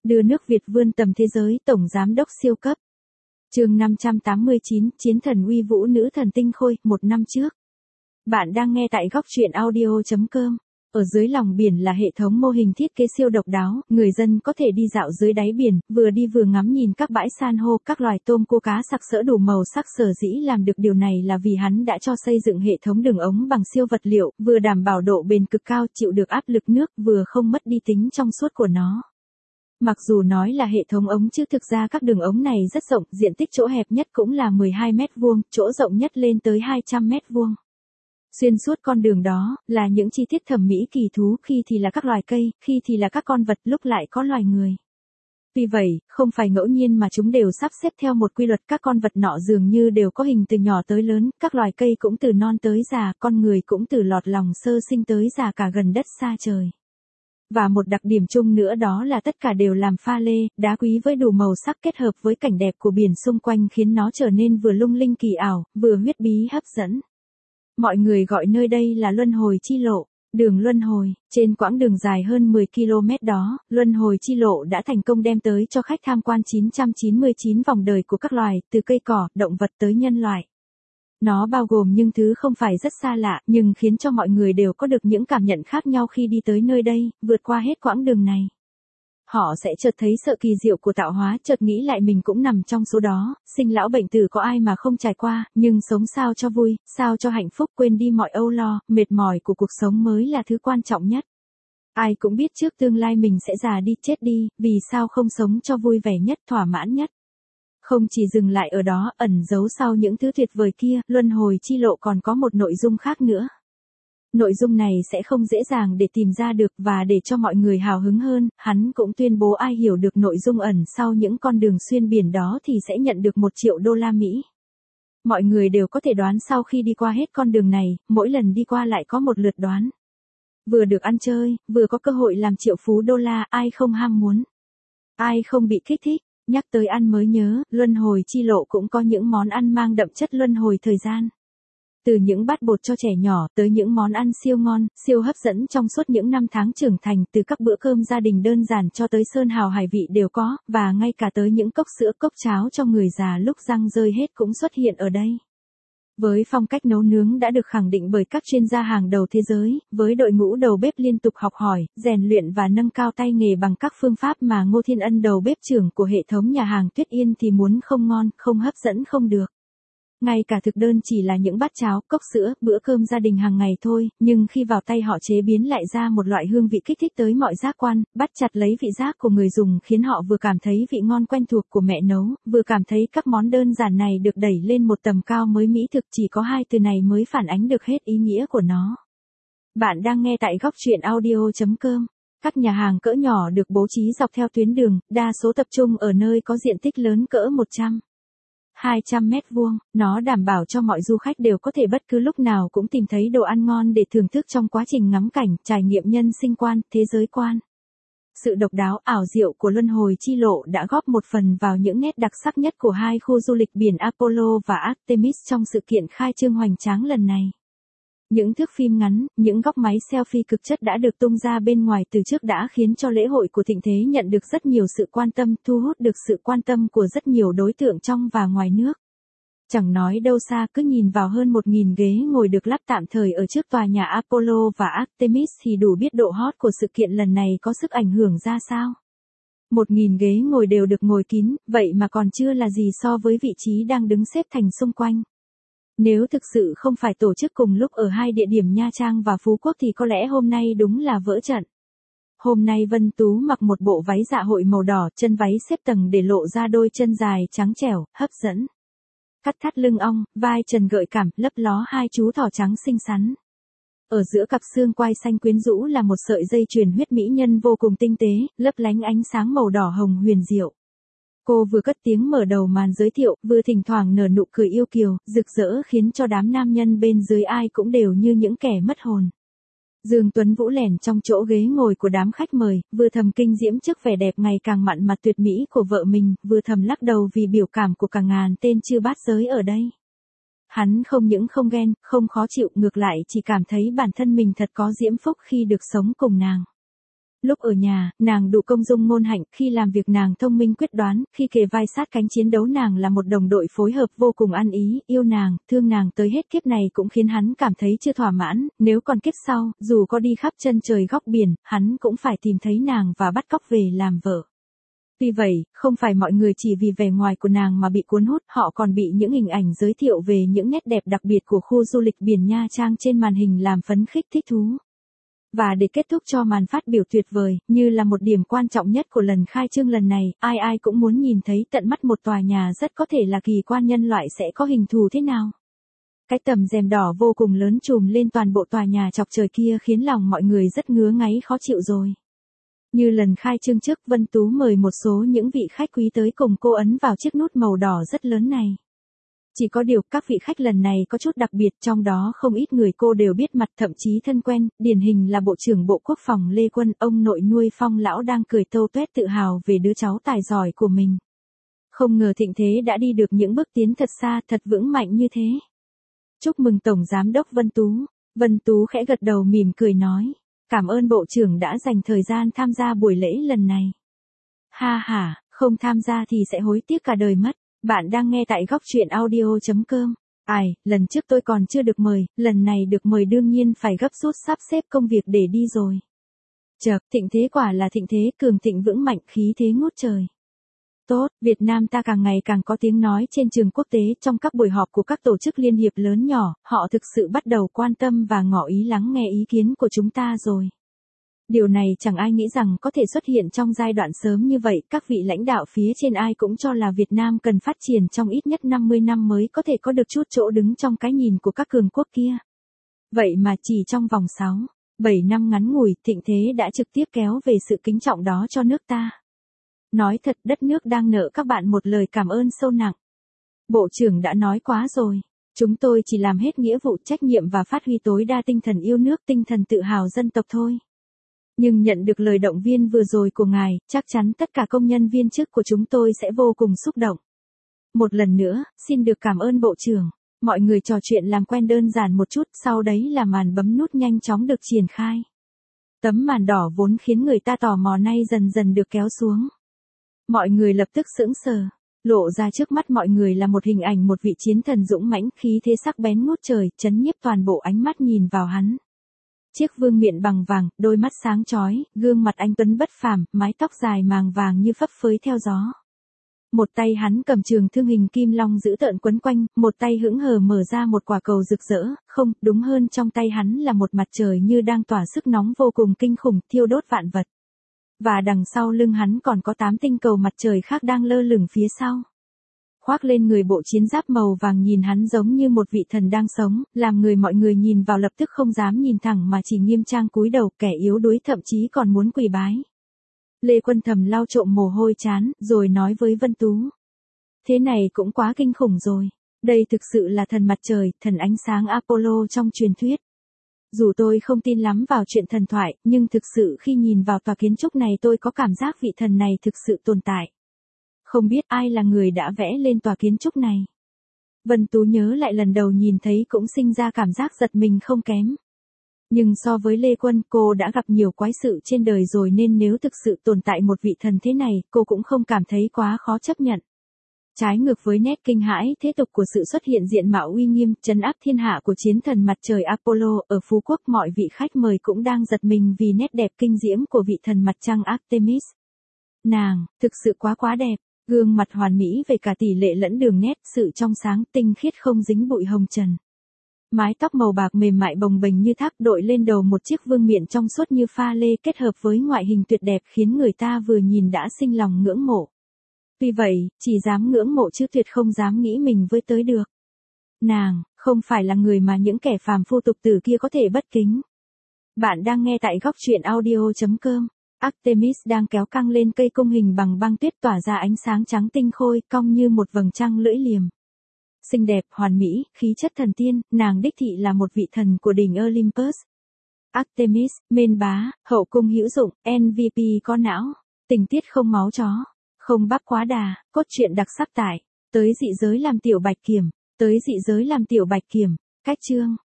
Đưa nước Việt vươn tầm thế giới, Tổng Giám đốc siêu cấp. Chương 589, Chiến thần uy vũ nữ thần tinh khôi, một năm trước. Bạn đang nghe tại góc truyện audio.com. Ở dưới lòng biển là hệ thống mô hình thiết kế siêu độc đáo, người dân có thể đi dạo dưới đáy biển, vừa đi vừa ngắm nhìn các bãi san hô, các loài tôm cua cá sặc sỡ đủ màu sắc. Sở dĩ làm được điều này là vì hắn đã cho xây dựng hệ thống đường ống bằng siêu vật liệu, vừa đảm bảo độ bền cực cao, chịu được áp lực nước, vừa không mất đi tính trong suốt của nó. Mặc dù nói là hệ thống ống chứ thực ra các đường ống này rất rộng, diện tích chỗ hẹp nhất cũng là 12 mét vuông, chỗ rộng nhất lên tới 200 mét vuông. Xuyên suốt con đường đó, là những chi tiết thẩm mỹ kỳ thú, khi thì là các loài cây, khi thì là các con vật, lúc lại có loài người. Vì vậy, không phải ngẫu nhiên mà chúng đều sắp xếp theo một quy luật, các con vật nọ dường như đều có hình từ nhỏ tới lớn, các loài cây cũng từ non tới già, con người cũng từ lọt lòng sơ sinh tới già cả gần đất xa trời. Và một đặc điểm chung nữa đó là tất cả đều làm pha lê, đá quý với đủ màu sắc kết hợp với cảnh đẹp của biển xung quanh khiến nó trở nên vừa lung linh kỳ ảo, vừa huyết bí hấp dẫn. Mọi người gọi nơi đây là Luân Hồi Chi Lộ, đường Luân Hồi. Trên quãng đường dài hơn 10 km đó, Luân Hồi Chi Lộ đã thành công đem tới cho khách tham quan 999 vòng đời của các loài, từ cây cỏ, động vật tới nhân loại. Nó bao gồm những thứ không phải rất xa lạ, nhưng khiến cho mọi người đều có được những cảm nhận khác nhau khi đi tới nơi đây, vượt qua hết quãng đường này. Họ sẽ chợt thấy sự kỳ diệu của tạo hóa, chợt nghĩ lại mình cũng nằm trong số đó, sinh lão bệnh tử có ai mà không trải qua, nhưng sống sao cho vui, sao cho hạnh phúc, quên đi mọi âu lo, mệt mỏi của cuộc sống mới là thứ quan trọng nhất. Ai cũng biết trước tương lai mình sẽ già đi, chết đi, vì sao không sống cho vui vẻ nhất, thỏa mãn nhất. Không chỉ dừng lại ở đó, ẩn giấu sau những thứ tuyệt vời kia, Luân Hồi Chi Lộ còn có một nội dung khác nữa. Nội dung này sẽ không dễ dàng để tìm ra được, và để cho mọi người hào hứng hơn, hắn cũng tuyên bố ai hiểu được nội dung ẩn sau những con đường xuyên biển đó thì sẽ nhận được 1 triệu đô la Mỹ. Mọi người đều có thể đoán sau khi đi qua hết con đường này, mỗi lần đi qua lại có một lượt đoán. Vừa được ăn chơi, vừa có cơ hội làm triệu phú đô la, ai không ham muốn. Ai không bị kích thích. Nhắc tới ăn mới nhớ, Luân Hồi Chi Lộ cũng có những món ăn mang đậm chất luân hồi thời gian. Từ những bát bột cho trẻ nhỏ tới những món ăn siêu ngon, siêu hấp dẫn trong suốt những năm tháng trưởng thành, từ các bữa cơm gia đình đơn giản cho tới sơn hào hải vị đều có, và ngay cả tới những cốc sữa, cốc cháo cho người già lúc răng rơi hết cũng xuất hiện ở đây. Với phong cách nấu nướng đã được khẳng định bởi các chuyên gia hàng đầu thế giới, với đội ngũ đầu bếp liên tục học hỏi, rèn luyện và nâng cao tay nghề bằng các phương pháp mà Ngô Thiên Ân, đầu bếp trưởng của hệ thống nhà hàng Tuyết Yên, thì muốn không ngon, không hấp dẫn không được. Ngay cả thực đơn chỉ là những bát cháo, cốc sữa, bữa cơm gia đình hàng ngày thôi, nhưng khi vào tay họ chế biến lại ra một loại hương vị kích thích tới mọi giác quan, bắt chặt lấy vị giác của người dùng, khiến họ vừa cảm thấy vị ngon quen thuộc của mẹ nấu, vừa cảm thấy các món đơn giản này được đẩy lên một tầm cao mới mỹ thực. Chỉ có 2 từ này mới phản ánh được hết ý nghĩa của nó. Bạn đang nghe tại góc truyện audio.com. Các nhà hàng cỡ nhỏ được bố trí dọc theo tuyến đường, đa số tập trung ở nơi có diện tích lớn cỡ 200 mét vuông, nó đảm bảo cho mọi du khách đều có thể bất cứ lúc nào cũng tìm thấy đồ ăn ngon để thưởng thức trong quá trình ngắm cảnh, trải nghiệm nhân sinh quan, thế giới quan. Sự độc đáo, ảo diệu của Luân Hồi Chi Lộ đã góp một phần vào những nét đặc sắc nhất của 2 khu du lịch biển Apollo và Artemis trong sự kiện khai trương hoành tráng lần này. Những thước phim ngắn, những góc máy selfie cực chất đã được tung ra bên ngoài từ trước đã khiến cho lễ hội của thịnh thế nhận được rất nhiều sự quan tâm, thu hút được sự quan tâm của rất nhiều đối tượng trong và ngoài nước. Chẳng nói đâu xa, cứ nhìn vào hơn 1.000 ghế ngồi được lắp tạm thời ở trước tòa nhà Apollo và Artemis thì đủ biết độ hot của sự kiện lần này có sức ảnh hưởng ra sao. 1.000 ghế ngồi đều được ngồi kín, vậy mà còn chưa là gì so với vị trí đang đứng xếp thành xung quanh. Nếu thực sự không phải tổ chức cùng lúc ở 2 địa điểm Nha Trang và Phú Quốc thì có lẽ hôm nay đúng là vỡ trận. Hôm nay Vân Tú mặc một bộ váy dạ hội màu đỏ, chân váy xếp tầng để lộ ra đôi chân dài trắng trẻo, hấp dẫn. Cắt thắt lưng ong, vai trần gợi cảm, lấp ló 2 chú thỏ trắng xinh xắn. Ở giữa cặp xương quai xanh quyến rũ là một sợi dây chuyền huyết mỹ nhân vô cùng tinh tế, lấp lánh ánh sáng màu đỏ hồng huyền diệu. Cô vừa cất tiếng mở đầu màn giới thiệu, vừa thỉnh thoảng nở nụ cười yêu kiều, rực rỡ khiến cho đám nam nhân bên dưới ai cũng đều như những kẻ mất hồn. Dương Tuấn Vũ lẻn trong chỗ ghế ngồi của đám khách mời, vừa thầm kinh diễm trước vẻ đẹp ngày càng mặn mà tuyệt mỹ của vợ mình, vừa thầm lắc đầu vì biểu cảm của cả ngàn tên chư bát giới ở đây. Hắn không những không ghen, không khó chịu, ngược lại chỉ cảm thấy bản thân mình thật có diễm phúc khi được sống cùng nàng. Lúc ở nhà, nàng đủ công dung ngôn hạnh, khi làm việc nàng thông minh quyết đoán, khi kề vai sát cánh chiến đấu nàng là một đồng đội phối hợp vô cùng ăn ý, yêu nàng, thương nàng tới hết kiếp này cũng khiến hắn cảm thấy chưa thỏa mãn, nếu còn kiếp sau, dù có đi khắp chân trời góc biển, hắn cũng phải tìm thấy nàng và bắt cóc về làm vợ. Tuy vậy, không phải mọi người chỉ vì vẻ ngoài của nàng mà bị cuốn hút, họ còn bị những hình ảnh giới thiệu về những nét đẹp đặc biệt của khu du lịch biển Nha Trang trên màn hình làm phấn khích thích thú. Và để kết thúc cho màn phát biểu tuyệt vời, như là một điểm quan trọng nhất của lần khai trương lần này, ai ai cũng muốn nhìn thấy tận mắt một tòa nhà rất có thể là kỳ quan nhân loại sẽ có hình thù thế nào. Cái tầm rèm đỏ vô cùng lớn trùm lên toàn bộ tòa nhà chọc trời kia khiến lòng mọi người rất ngứa ngáy khó chịu rồi. Như lần khai trương trước, Vân Tú mời một số những vị khách quý tới cùng cô ấn vào chiếc nút màu đỏ rất lớn này. Chỉ có điều, các vị khách lần này có chút đặc biệt, trong đó không ít người cô đều biết mặt thậm chí thân quen, điển hình là Bộ trưởng Bộ Quốc phòng Lê Quân, ông nội nuôi Phong lão đang cười tâu tuét tự hào về đứa cháu tài giỏi của mình. Không ngờ thịnh thế đã đi được những bước tiến thật xa, thật vững mạnh như thế. Chúc mừng Tổng Giám đốc Vân Tú. Vân Tú khẽ gật đầu mỉm cười nói. Cảm ơn Bộ trưởng đã dành thời gian tham gia buổi lễ lần này. Ha ha, không tham gia thì sẽ hối tiếc cả đời mất. Bạn đang nghe tại góc truyện audio.com. Ai, lần trước tôi còn chưa được mời, lần này được mời đương nhiên phải gấp rút sắp xếp công việc để đi rồi. Chợt, thịnh thế quả là thịnh thế, cường thịnh vững mạnh, khí thế ngút trời. Tốt, Việt Nam ta càng ngày càng có tiếng nói trên trường quốc tế, trong các buổi họp của các tổ chức liên hiệp lớn nhỏ, họ thực sự bắt đầu quan tâm và ngỏ ý lắng nghe ý kiến của chúng ta rồi. Điều này chẳng ai nghĩ rằng có thể xuất hiện trong giai đoạn sớm như vậy, các vị lãnh đạo phía trên ai cũng cho là Việt Nam cần phát triển trong ít nhất 50 năm mới có thể có được chút chỗ đứng trong cái nhìn của các cường quốc kia. Vậy mà chỉ trong vòng 7 năm ngắn ngủi, thịnh thế đã trực tiếp kéo về sự kính trọng đó cho nước ta. Nói thật, đất nước đang nợ các bạn một lời cảm ơn sâu nặng. Bộ trưởng đã nói quá rồi. Chúng tôi chỉ làm hết nghĩa vụ trách nhiệm và phát huy tối đa tinh thần yêu nước, tinh thần tự hào dân tộc thôi. Nhưng nhận được lời động viên vừa rồi của ngài, chắc chắn tất cả công nhân viên chức của chúng tôi sẽ vô cùng xúc động. Một lần nữa, xin được cảm ơn Bộ trưởng. Mọi người trò chuyện làm quen đơn giản một chút, sau đấy là màn bấm nút nhanh chóng được triển khai. Tấm màn đỏ vốn khiến người ta tò mò nay dần dần được kéo xuống. Mọi người lập tức sững sờ, lộ ra trước mắt mọi người là một hình ảnh một vị chiến thần dũng mãnh, khí thế sắc bén ngút trời, chấn nhiếp toàn bộ ánh mắt nhìn vào hắn. Chiếc vương miện bằng vàng, đôi mắt sáng chói, gương mặt anh tuấn bất phàm, mái tóc dài màng vàng như phấp phới theo gió. Một tay hắn cầm trường thương hình kim long giữ tợn quấn quanh, một tay hững hờ mở ra một quả cầu rực rỡ, không, đúng hơn trong tay hắn là một mặt trời như đang tỏa sức nóng vô cùng kinh khủng, thiêu đốt vạn vật. Và đằng sau lưng hắn còn có 8 tinh cầu mặt trời khác đang lơ lửng phía sau. Khoác lên người bộ chiến giáp màu vàng nhìn hắn giống như một vị thần đang sống, làm mọi người nhìn vào lập tức không dám nhìn thẳng mà chỉ nghiêm trang cúi đầu, kẻ yếu đuối thậm chí còn muốn quỳ bái. Lê Quân thầm lau trộm mồ hôi trán, rồi nói với Vân Tú. Thế này cũng quá kinh khủng rồi. Đây thực sự là thần mặt trời, thần ánh sáng Apollo trong truyền thuyết. Dù tôi không tin lắm vào chuyện thần thoại, nhưng thực sự khi nhìn vào tòa kiến trúc này tôi có cảm giác vị thần này thực sự tồn tại. Không biết ai là người đã vẽ lên tòa kiến trúc này. Vân Tú nhớ lại lần đầu nhìn thấy cũng sinh ra cảm giác giật mình không kém. Nhưng so với Lê Quân, cô đã gặp nhiều quái sự trên đời rồi nên nếu thực sự tồn tại một vị thần thế này, cô cũng không cảm thấy quá khó chấp nhận. Trái ngược với nét kinh hãi thế tục của sự xuất hiện diện mạo uy nghiêm, trấn áp thiên hạ của chiến thần mặt trời Apollo, ở Phú Quốc mọi vị khách mời cũng đang giật mình vì nét đẹp kinh diễm của vị thần mặt trăng Artemis. Nàng, thực sự quá đẹp, gương mặt hoàn mỹ về cả tỷ lệ lẫn đường nét, sự trong sáng tinh khiết không dính bụi hồng trần. Mái tóc màu bạc mềm mại bồng bềnh như thác đội lên đầu một chiếc vương miện trong suốt như pha lê kết hợp với ngoại hình tuyệt đẹp khiến người ta vừa nhìn đã sinh lòng ngưỡng mộ. Tuy vậy, chỉ dám ngưỡng mộ chứ tuyệt không dám nghĩ mình với tới được. Nàng, không phải là người mà những kẻ phàm phu tục tử kia có thể bất kính. Bạn đang nghe tại góc truyện audio.com. Artemis đang kéo căng lên cây cung hình bằng băng tuyết tỏa ra ánh sáng trắng tinh khôi, cong như một vầng trăng lưỡi liềm. Xinh đẹp, hoàn mỹ, khí chất thần tiên, nàng đích thị là một vị thần của đỉnh Olympus. Artemis, mên bá, hậu cung hữu dụng, MVP có não, tình tiết không máu chó, không bắp quá đà, cốt truyện đặc sắc tại, tới dị giới làm tiểu bạch kiểm, cách chương.